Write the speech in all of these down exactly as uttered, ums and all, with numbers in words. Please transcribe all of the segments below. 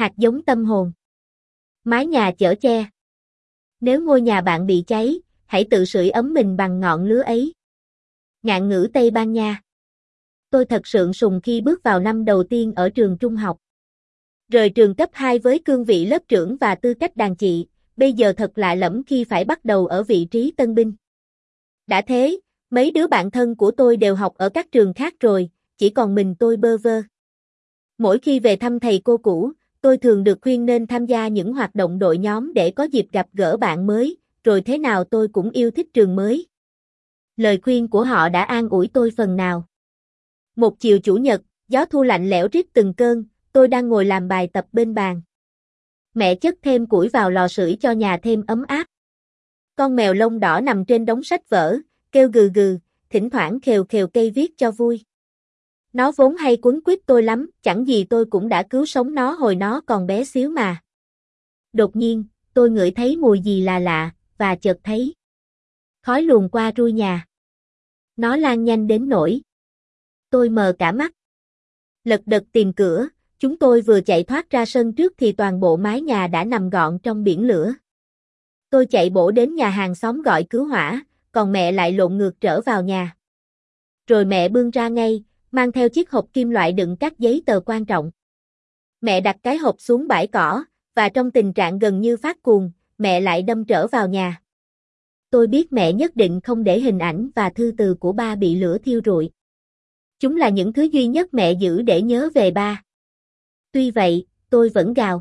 Hạt giống tâm hồn. Mái nhà chở che. Nếu ngôi nhà bạn bị cháy, hãy tự sưởi ấm mình bằng ngọn lửa ấy. Ngạn ngữ Tây Ban Nha. Tôi thật sượng sùng khi bước vào năm đầu tiên ở trường trung học. Rời trường cấp hai với cương vị lớp trưởng và tư cách đàn chị, bây giờ thật lạ lẫm khi phải bắt đầu ở vị trí tân binh. Đã thế, mấy đứa bạn thân của tôi đều học ở các trường khác rồi, chỉ còn mình tôi bơ vơ. Mỗi khi về thăm thầy cô cũ, tôi thường được khuyên nên tham gia những hoạt động đội nhóm để có dịp gặp gỡ bạn mới, rồi thế nào tôi cũng yêu thích trường mới. Lời khuyên của họ đã an ủi tôi phần nào. Một chiều chủ nhật, gió thu lạnh lẽo rít từng cơn, tôi đang ngồi làm bài tập bên bàn. Mẹ chất thêm củi vào lò sưởi cho nhà thêm ấm áp. Con mèo lông đỏ nằm trên đống sách vở, kêu gừ gừ, thỉnh thoảng khều khều cây viết cho vui. Nó vốn hay quấn quýt tôi lắm, chẳng gì tôi cũng đã cứu sống nó hồi nó còn bé xíu mà. Đột nhiên, tôi ngửi thấy mùi gì lạ lạ, và chợt thấy khói luồn qua rui nhà. Nó lan nhanh đến nỗi tôi mờ cả mắt. Lật đật tìm cửa, chúng tôi vừa chạy thoát ra sân trước thì toàn bộ mái nhà đã nằm gọn trong biển lửa. Tôi chạy bổ đến nhà hàng xóm gọi cứu hỏa, còn mẹ lại lộn ngược trở vào nhà. Rồi mẹ bươn ra ngay, mang theo chiếc hộp kim loại đựng các giấy tờ quan trọng. Mẹ đặt cái hộp xuống bãi cỏ, và trong tình trạng gần như phát cuồng, mẹ lại đâm trở vào nhà. Tôi biết mẹ nhất định không để hình ảnh và thư từ của ba bị lửa thiêu rụi. Chúng là những thứ duy nhất mẹ giữ để nhớ về ba. Tuy vậy, tôi vẫn gào.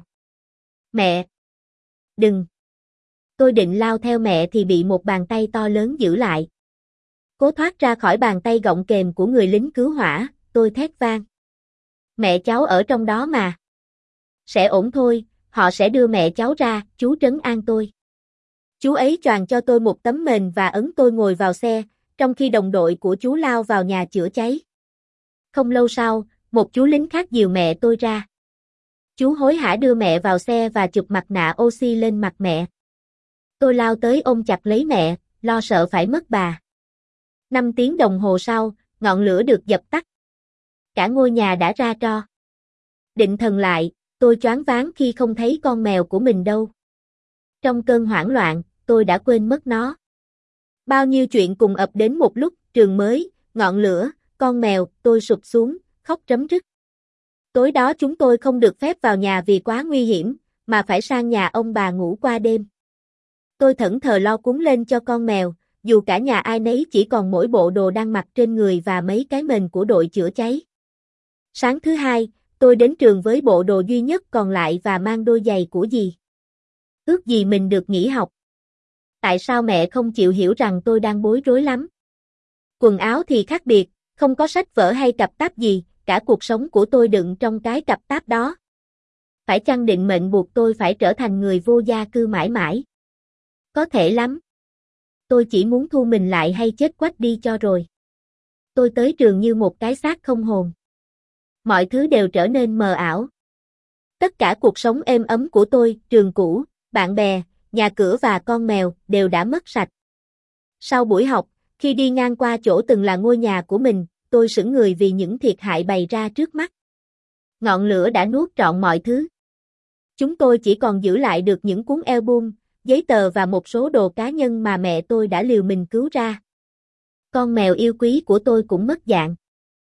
Mẹ! Đừng! Tôi định lao theo mẹ thì bị một bàn tay to lớn giữ lại. Cố thoát ra khỏi bàn tay gọng kềm của người lính cứu hỏa, tôi thét vang. Mẹ cháu ở trong đó mà. Sẽ ổn thôi, họ sẽ đưa mẹ cháu ra, chú trấn an tôi. Chú ấy choàng cho tôi một tấm mền và ấn tôi ngồi vào xe, trong khi đồng đội của chú lao vào nhà chữa cháy. Không lâu sau, một chú lính khác dìu mẹ tôi ra. Chú hối hả đưa mẹ vào xe và chụp mặt nạ oxy lên mặt mẹ. Tôi lao tới ôm chặt lấy mẹ, lo sợ phải mất bà. Năm tiếng đồng hồ sau, ngọn lửa được dập tắt. Cả ngôi nhà đã ra tro. Định thần lại, tôi choáng váng khi không thấy con mèo của mình đâu. Trong cơn hoảng loạn, tôi đã quên mất nó. Bao nhiêu chuyện cùng ập đến một lúc, trường mới, ngọn lửa, con mèo, tôi sụp xuống, khóc rấm rứt. Tối đó chúng tôi không được phép vào nhà vì quá nguy hiểm, mà phải sang nhà ông bà ngủ qua đêm. Tôi thẫn thờ lo cúng lên cho con mèo, dù cả nhà ai nấy chỉ còn mỗi bộ đồ đang mặc trên người và mấy cái mền của đội chữa cháy. Sáng thứ hai, tôi đến trường với bộ đồ duy nhất còn lại và mang đôi giày của dì. Ước gì mình được nghỉ học. Tại sao mẹ không chịu hiểu rằng tôi đang bối rối lắm? Quần áo thì khác biệt, không có sách vở hay cặp táp gì, cả cuộc sống của tôi đựng trong cái cặp táp đó. Phải chăng định mệnh buộc tôi phải trở thành người vô gia cư mãi mãi? Có thể lắm. Tôi chỉ muốn thu mình lại hay chết quách đi cho rồi. Tôi tới trường như một cái xác không hồn. Mọi thứ đều trở nên mờ ảo. Tất cả cuộc sống êm ấm của tôi, trường cũ, bạn bè, nhà cửa và con mèo đều đã mất sạch. Sau buổi học, khi đi ngang qua chỗ từng là ngôi nhà của mình, tôi sững người vì những thiệt hại bày ra trước mắt. Ngọn lửa đã nuốt trọn mọi thứ. Chúng tôi chỉ còn giữ lại được những cuốn album, giấy tờ và một số đồ cá nhân mà mẹ tôi đã liều mình cứu ra. Con mèo yêu quý của tôi cũng mất dạng.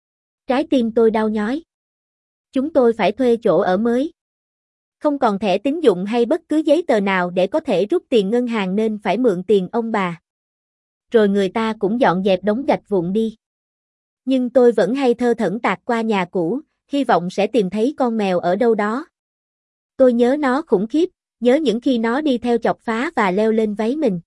Trái tim tôi đau nhói. Chúng tôi phải thuê chỗ ở mới. Không còn thẻ tín dụng hay bất cứ giấy tờ nào để có thể rút tiền ngân hàng nên phải mượn tiền ông bà. Rồi người ta cũng dọn dẹp đống gạch vụn đi. Nhưng tôi vẫn hay thơ thẩn tạt qua nhà cũ, hy vọng sẽ tìm thấy con mèo ở đâu đó. Tôi nhớ nó khủng khiếp, nhớ những khi nó đi theo chọc phá và leo lên váy mình.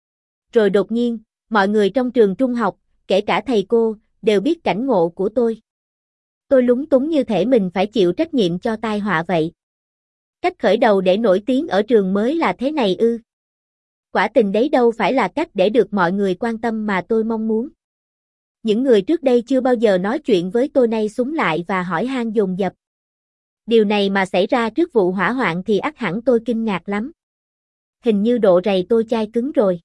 Rồi đột nhiên, mọi người trong trường trung học, kể cả thầy cô, đều biết cảnh ngộ của tôi. Tôi lúng túng như thể mình phải chịu trách nhiệm cho tai họa vậy. Cách khởi đầu để nổi tiếng ở trường mới là thế này ư? Quả tình đấy đâu phải là cách để được mọi người quan tâm mà tôi mong muốn. Những người trước đây chưa bao giờ nói chuyện với tôi nay xúm lại và hỏi han dồn dập. Điều này mà xảy ra trước vụ hỏa hoạn thì ắt hẳn tôi kinh ngạc lắm. Hình như độ rầy tôi chai cứng rồi.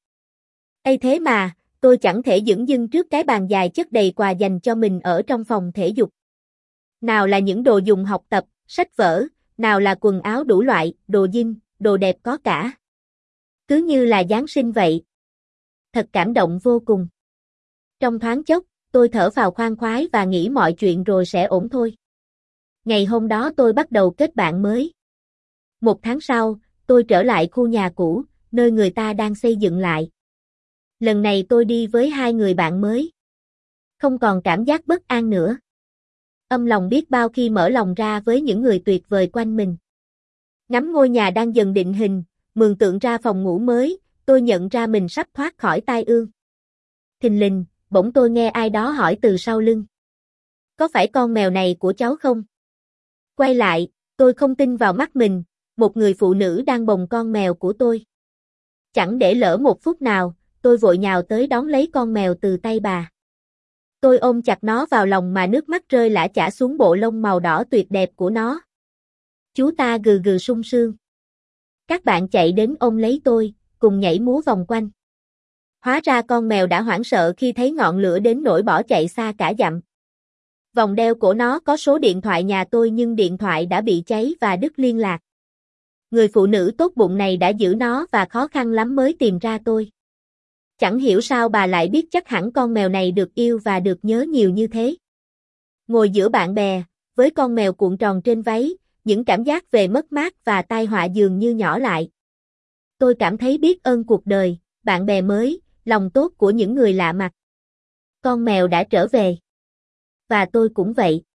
Ây thế mà, tôi chẳng thể dửng dưng trước cái bàn dài chất đầy quà dành cho mình ở trong phòng thể dục. Nào là những đồ dùng học tập, sách vở, Nào là quần áo đủ loại, đồ dinh, đồ đẹp có cả. Cứ như là Giáng sinh vậy. Thật cảm động vô cùng. Trong thoáng chốc, tôi thở phào khoan khoái và nghĩ mọi chuyện rồi sẽ ổn thôi. Ngày hôm đó tôi bắt đầu kết bạn mới. Một tháng sau, tôi trở lại khu nhà cũ, nơi người ta đang xây dựng lại. Lần này tôi đi với hai người bạn mới. Không còn cảm giác bất an nữa. Âm lòng biết bao khi mở lòng ra với những người tuyệt vời quanh mình. Ngắm ngôi nhà đang dần định hình, mường tượng ra phòng ngủ mới, tôi nhận ra mình sắp thoát khỏi tai ương. Thình lình, bỗng tôi nghe ai đó hỏi từ sau lưng. Có phải con mèo này của cháu không? Quay lại, tôi không tin vào mắt mình, một người phụ nữ đang bồng con mèo của tôi. Chẳng để lỡ một phút nào, tôi vội nhào tới đón lấy con mèo từ tay bà. Tôi ôm chặt nó vào lòng mà nước mắt rơi lã chã xuống bộ lông màu đỏ tuyệt đẹp của nó. Chú ta gừ gừ sung sướng. Các bạn chạy đến ôm lấy tôi, cùng nhảy múa vòng quanh. Hóa ra con mèo đã hoảng sợ khi thấy ngọn lửa đến nỗi bỏ chạy xa cả dặm. Vòng đeo của nó có số điện thoại nhà tôi nhưng điện thoại đã bị cháy và đứt liên lạc. Người phụ nữ tốt bụng này đã giữ nó và khó khăn lắm mới tìm ra tôi. Chẳng hiểu sao bà lại biết chắc hẳn con mèo này được yêu và được nhớ nhiều như thế. Ngồi giữa bạn bè, với con mèo cuộn tròn trên váy, những cảm giác về mất mát và tai họa dường như nhỏ lại. Tôi cảm thấy biết ơn cuộc đời, bạn bè mới, lòng tốt của những người lạ mặt. Con mèo đã trở về. Và tôi cũng vậy.